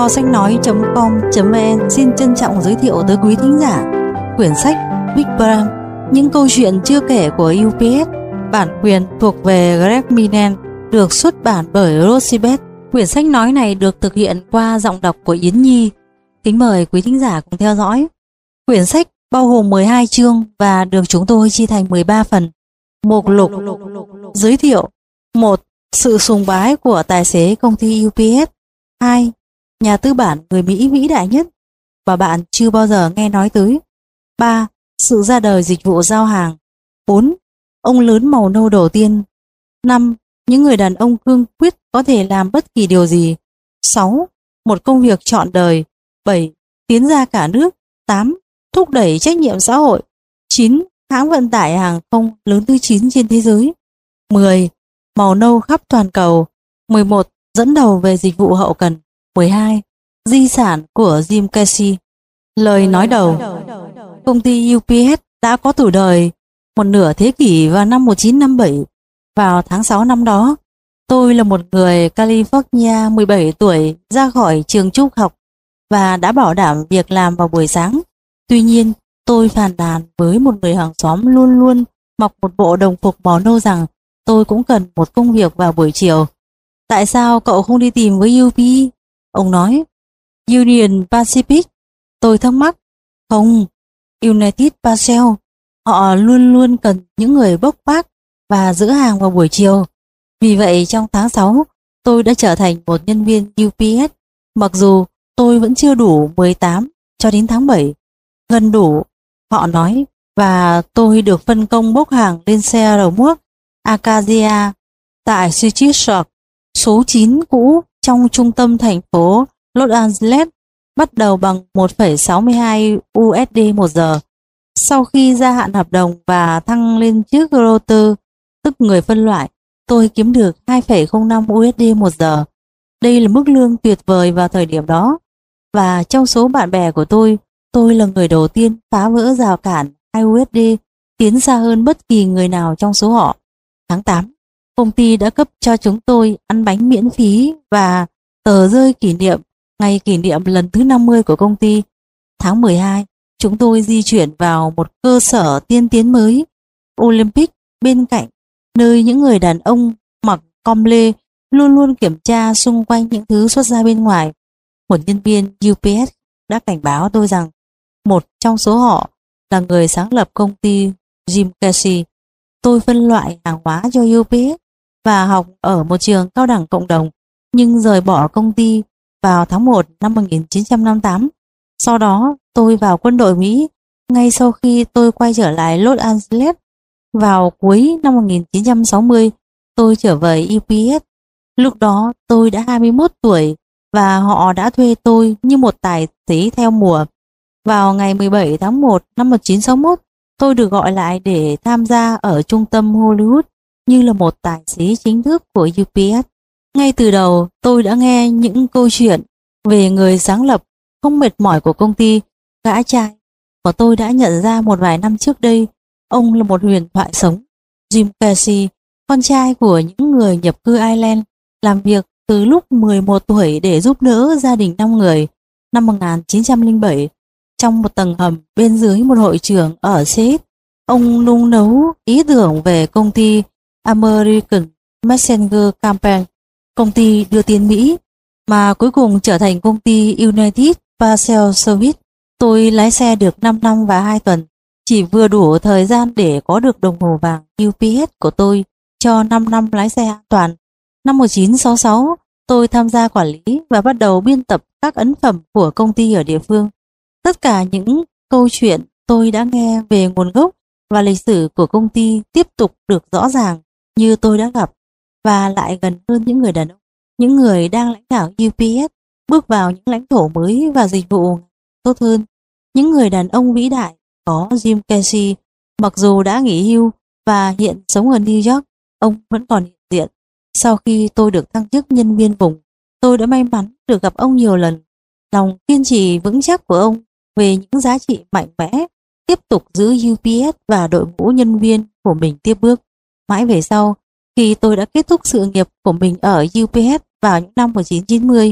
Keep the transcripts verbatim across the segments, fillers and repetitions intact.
kho sách nói chấm com chấm vn xin trân trọng giới thiệu tới quý thính giả quyển sách Big Bang, những câu chuyện chưa kể của u pê ét, bản quyền thuộc về Greg Minen, được xuất bản bởi Rosebud. Quyển sách nói này được thực hiện qua giọng đọc của Yến Nhi. Kính mời quý thính giả cùng theo dõi. Quyển sách bao gồm mười hai chương và được chúng tôi chia thành mười ba phần. Mục lục giới thiệu: một. Sự sùng bái của tài xế công ty u pê ét. hai. Nhà tư bản người Mỹ vĩ đại nhất và bạn chưa bao giờ nghe nói tới. ba. Sự ra đời dịch vụ giao hàng. bốn. Ông lớn màu nâu đầu tiên. năm. Những người đàn ông cương quyết có thể làm bất kỳ điều gì. sáu. Một công việc trọn đời. bảy. Tiến ra cả nước. tám. Thúc đẩy trách nhiệm xã hội. chín. Hãng vận tải hàng không lớn thứ chín trên thế giới. mười. Màu nâu khắp toàn cầu. mười một. Dẫn đầu về dịch vụ hậu cần. mười hai. Di sản của Jim Casey. Lời nói đầu. Công ty u pê ét đã có tuổi đời một nửa thế kỷ vào năm một nghìn chín trăm năm mươi bảy. Vào tháng sáu năm đó, tôi là một người California mười bảy tuổi ra khỏi trường trung học và đã bảo đảm việc làm vào buổi sáng. Tuy nhiên, tôi phàn nàn với một người hàng xóm luôn luôn mặc một bộ đồng phục màu nâu rằng tôi cũng cần một công việc vào buổi chiều. Tại sao cậu không đi tìm với u pê? Ông nói. Union Pacific. Tôi thắc mắc. Không, United Parcel. Họ luôn luôn cần những người bốc vác và giữ hàng vào buổi chiều. Vì vậy trong tháng sáu, tôi đã trở thành một nhân viên u pê ét, mặc dù tôi vẫn chưa đủ mười tám cho đến tháng bảy. Gần đủ, họ nói, và tôi được phân công bốc hàng lên xe rầu muốc Acacia tại Citrus Shore, số chín cũ trong trung tâm thành phố Los Angeles, bắt đầu bằng một phẩy sáu mươi hai u ét đê một giờ. Sau khi gia hạn hợp đồng và thăng lên chức router, tức người phân loại, tôi kiếm được hai phẩy không năm u ét đê một giờ. Đây là mức lương tuyệt vời vào thời điểm đó. Và trong số bạn bè của tôi, tôi là người đầu tiên phá vỡ rào cản hai u ét đê, tiến xa hơn bất kỳ người nào trong số họ. Tháng tám, công ty đã cấp cho chúng tôi ăn bánh miễn phí và tờ rơi kỷ niệm ngày kỷ niệm lần thứ năm mươi của công ty. Tháng mười hai, chúng tôi di chuyển vào một cơ sở tiên tiến mới, Olympic, bên cạnh, nơi những người đàn ông mặc com lê luôn luôn kiểm tra xung quanh những thứ xuất ra bên ngoài. Một nhân viên u pê ét đã cảnh báo tôi rằng một trong số họ là người sáng lập công ty Jim Casey. Tôi phân loại hàng hóa cho u pê ét và học ở một trường cao đẳng cộng đồng, nhưng rời bỏ công ty vào tháng một năm một nghìn chín trăm năm mươi tám. Sau đó tôi vào quân đội Mỹ ngay sau khi tôi quay trở lại Los Angeles. Vào cuối năm một nghìn chín trăm sáu mươi, tôi trở về u pê ét. Lúc đó tôi đã hai mươi mốt tuổi và họ đã thuê tôi như một tài xế theo mùa. Vào ngày mười bảy tháng một năm một nghìn chín trăm sáu mươi mốt, tôi được gọi lại để tham gia ở trung tâm Hollywood như là một tài xế chính thức của u pê ét. Ngay từ đầu, tôi đã nghe những câu chuyện về người sáng lập không mệt mỏi của công ty, gã trai mà tôi đã nhận ra một vài năm trước đây. Ông là một huyền thoại sống. Jim Casey, con trai của những người nhập cư Ireland, làm việc từ lúc mười một tuổi để giúp đỡ gia đình năm người. Năm một nghìn chín trăm lẻ bảy, trong một tầng hầm bên dưới một hội trường ở Seattle, ông nung nấu ý tưởng về công ty American Messenger Campaign, công ty đưa tin Mỹ, mà cuối cùng trở thành công ty United Parcel Service. Tôi lái xe được năm năm và hai tuần, chỉ vừa đủ thời gian để có được đồng hồ vàng u pê ét của tôi cho năm năm lái xe an toàn. Năm một nghìn chín trăm sáu mươi sáu, tôi tham gia quản lý và bắt đầu biên tập các ấn phẩm của công ty ở địa phương. Tất cả những câu chuyện tôi đã nghe về nguồn gốc và lịch sử của công ty tiếp tục được rõ ràng như tôi đã gặp và lại gần hơn những người đàn ông, những người đang lãnh đạo u pê ét, bước vào những lãnh thổ mới và dịch vụ tốt hơn. Những người đàn ông vĩ đại có Jim Casey, mặc dù đã nghỉ hưu và hiện sống ở New York, ông vẫn còn hiện diện. Sau khi tôi được thăng chức nhân viên vùng, tôi đã may mắn được gặp ông nhiều lần. Lòng kiên trì vững chắc của ông về những giá trị mạnh mẽ tiếp tục giữ u pê ét và đội ngũ nhân viên của mình tiếp bước. Mãi về sau, khi tôi đã kết thúc sự nghiệp của mình ở u pê ét vào những năm một nghìn chín trăm chín mươi,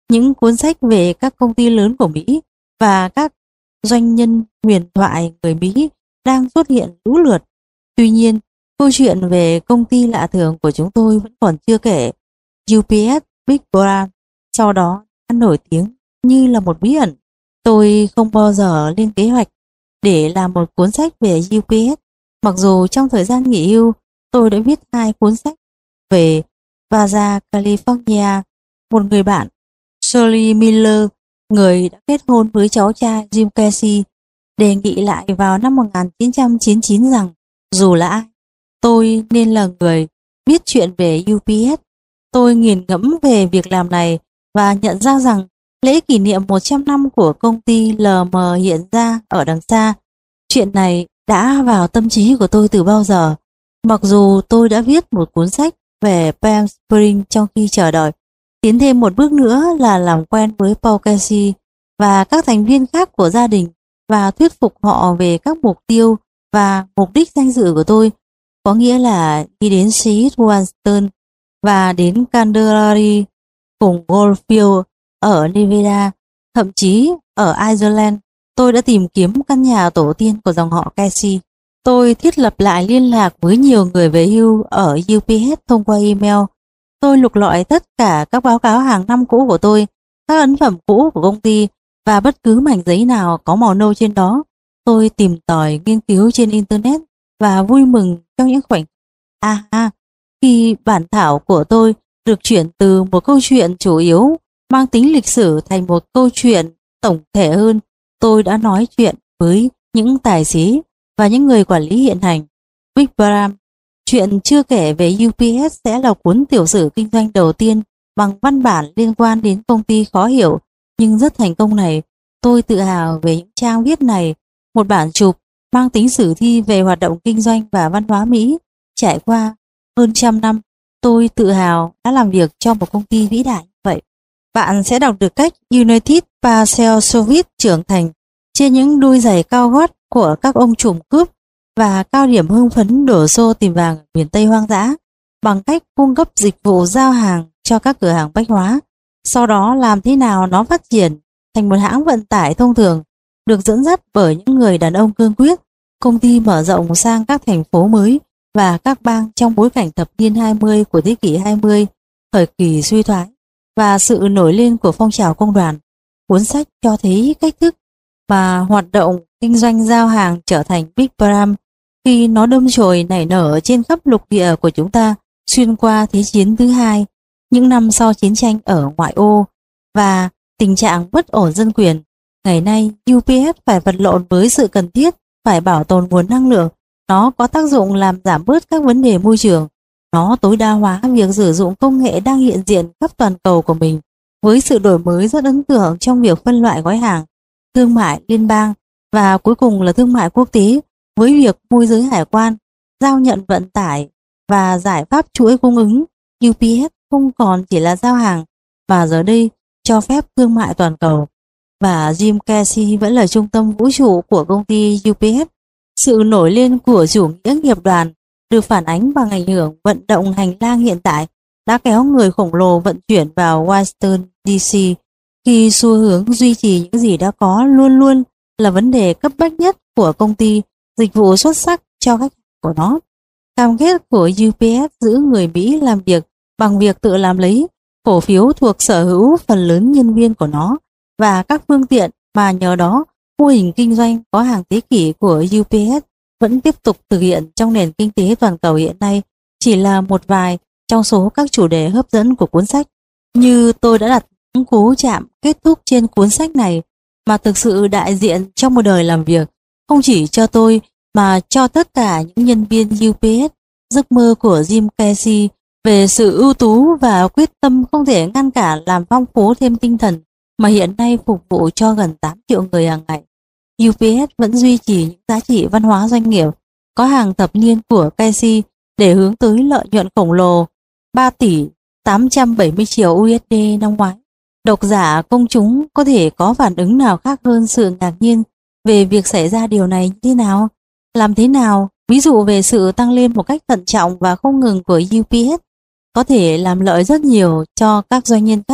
những cuốn sách về các công ty lớn của Mỹ và các doanh nhân huyền thoại người Mỹ đang xuất hiện lũ lượt. Tuy nhiên, câu chuyện về công ty lạ thường của chúng tôi vẫn còn chưa kể. u pê ét Big Brand sau đó đã nổi tiếng như là một bí ẩn. Tôi không bao giờ lên kế hoạch để làm một cuốn sách về u pê ét, mặc dù trong thời gian nghỉ hưu tôi đã viết hai cuốn sách về Baja California. Một người bạn, Shirley Miller, người đã kết hôn với cháu trai Jim Casey, đề nghị lại vào năm một nghìn chín trăm chín mươi chín rằng dù là ai, tôi nên là người viết chuyện về u pê ét. Tôi nghiền ngẫm về việc làm này và nhận ra rằng lễ kỷ niệm một trăm năm của công ty lờ mờ hiện ra ở đằng xa. Chuyện này đã vào tâm trí của tôi từ bao giờ. Mặc dù tôi đã viết một cuốn sách về Palm Springs trong khi chờ đợi, tiến thêm một bước nữa là làm quen với Paul Casey và các thành viên khác của gia đình và thuyết phục họ về các mục tiêu và mục đích danh dự của tôi, có nghĩa là đi đến Seattle và đến Candelaria cùng Goldfield ở Nevada, thậm chí ở Ireland. Tôi đã tìm kiếm căn nhà tổ tiên của dòng họ Casey. Tôi thiết lập lại liên lạc với nhiều người về hưu ở u pê ét thông qua email. Tôi lục lọi tất cả các báo cáo hàng năm cũ của tôi, các ấn phẩm cũ của công ty và bất cứ mảnh giấy nào có màu nâu trên đó. Tôi tìm tòi nghiên cứu trên Internet và vui mừng trong những khoảnh à, à khi bản thảo của tôi được chuyển từ một câu chuyện chủ yếu mang tính lịch sử thành một câu chuyện tổng thể hơn. Tôi đã nói chuyện với những tài xế và những người quản lý hiện hành. Big Brand, chuyện chưa kể về u pê ét sẽ là cuốn tiểu sử kinh doanh đầu tiên bằng văn bản liên quan đến công ty khó hiểu nhưng rất thành công này. Tôi tự hào về những trang viết này, một bản chụp mang tính sử thi về hoạt động kinh doanh và văn hóa Mỹ. Trải qua hơn trăm năm, tôi tự hào đã làm việc cho một công ty vĩ đại như vậy. Bạn sẽ đọc được cách United Parcelsoviet trưởng thành trên những đôi giày cao gót của các ông trùm cướp và cao điểm hưng phấn đổ xô tìm vàng ở miền Tây hoang dã bằng cách cung cấp dịch vụ giao hàng cho các cửa hàng bách hóa. Sau đó làm thế nào nó phát triển thành một hãng vận tải thông thường được dẫn dắt bởi những người đàn ông cương quyết. Công ty mở rộng sang các thành phố mới và các bang trong bối cảnh thập niên hai mươi của thế kỷ hai mươi, thời kỳ suy thoái và sự nổi lên của phong trào công đoàn. Cuốn sách cho thấy cách thức mà hoạt động kinh doanh giao hàng trở thành Big Brand khi nó đâm chồi nảy nở trên khắp lục địa của chúng ta xuyên qua Thế chiến thứ hai, những năm sau chiến tranh ở ngoại ô và tình trạng bất ổn dân quyền. Ngày nay, u pê ét phải vật lộn với sự cần thiết phải bảo tồn nguồn năng lượng. Nó có tác dụng làm giảm bớt các vấn đề môi trường. Nó tối đa hóa việc sử dụng công nghệ đang hiện diện khắp toàn cầu của mình với sự đổi mới rất ấn tượng trong việc phân loại gói hàng, thương mại liên bang và cuối cùng là thương mại quốc tế với việc môi giới hải quan, giao nhận vận tải và giải pháp chuỗi cung ứng. u pê ét không còn chỉ là giao hàng mà giờ đây cho phép thương mại toàn cầu. Và Jim Casey vẫn là trung tâm vũ trụ của công ty u pê ét. Sự nổi lên của chủ nghĩa nghiệp đoàn được phản ánh bằng ảnh hưởng vận động hành lang hiện tại đã kéo người khổng lồ vận chuyển vào Washington đê xê khi xu hướng duy trì những gì đã có luôn luôn là vấn đề cấp bách nhất của công ty, dịch vụ xuất sắc cho khách hàng của nó. Cam kết của u pê ét giữ người Mỹ làm việc bằng việc tự làm lấy cổ phiếu thuộc sở hữu phần lớn nhân viên của nó và các phương tiện mà nhờ đó mô hình kinh doanh có hàng thế kỷ của u pê ét vẫn tiếp tục thực hiện trong nền kinh tế toàn cầu hiện nay chỉ là một vài trong số các chủ đề hấp dẫn của cuốn sách. Như tôi đã đặt những cú chạm kết thúc trên cuốn sách này mà thực sự đại diện trong một đời làm việc, không chỉ cho tôi mà cho tất cả những nhân viên u pê ét. Giấc mơ của Jim Casey về sự ưu tú và quyết tâm không thể ngăn cản làm phong phú thêm tinh thần mà hiện nay phục vụ cho gần tám triệu người hàng ngày. u pê ét vẫn duy trì những giá trị văn hóa doanh nghiệp có hàng thập niên của Casey để hướng tới lợi nhuận khổng lồ ba tỷ tám trăm bảy mươi triệu u ét đê năm ngoái. Độc giả công chúng có thể có phản ứng nào khác hơn sự ngạc nhiên về việc xảy ra điều này như thế nào? Làm thế nào? Ví dụ về sự tăng lên một cách thận trọng và không ngừng của u pê ét có thể làm lợi rất nhiều cho các doanh nhân khác.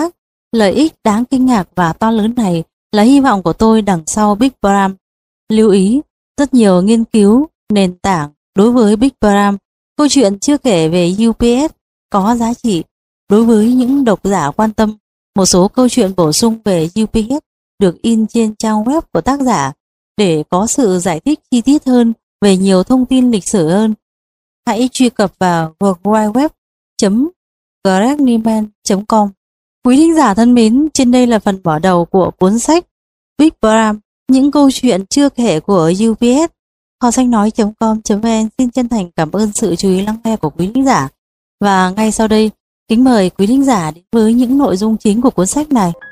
Lợi ích đáng kinh ngạc và to lớn này là hy vọng của tôi đằng sau Big Bram. Lưu ý, rất nhiều nghiên cứu nền tảng đối với Big Bram, câu chuyện chưa kể về u pê ét có giá trị. Đối với những độc giả quan tâm, một số câu chuyện bổ sung về u pê ét được in trên trang web của tác giả để có sự giải thích chi tiết hơn về nhiều thông tin lịch sử hơn. Hãy truy cập vào world wide web chấm gregniman chấm com. Quý thính giả thân mến, trên đây là phần mở đầu của cuốn sách Big Bram, những câu chuyện chưa kể của u pê ét. Kho sách nói chấm com chấm vn xin chân thành cảm ơn sự chú ý lắng nghe của quý thính giả. Và ngay sau đây, kính mời quý thính giả đến với những nội dung chính của cuốn sách này.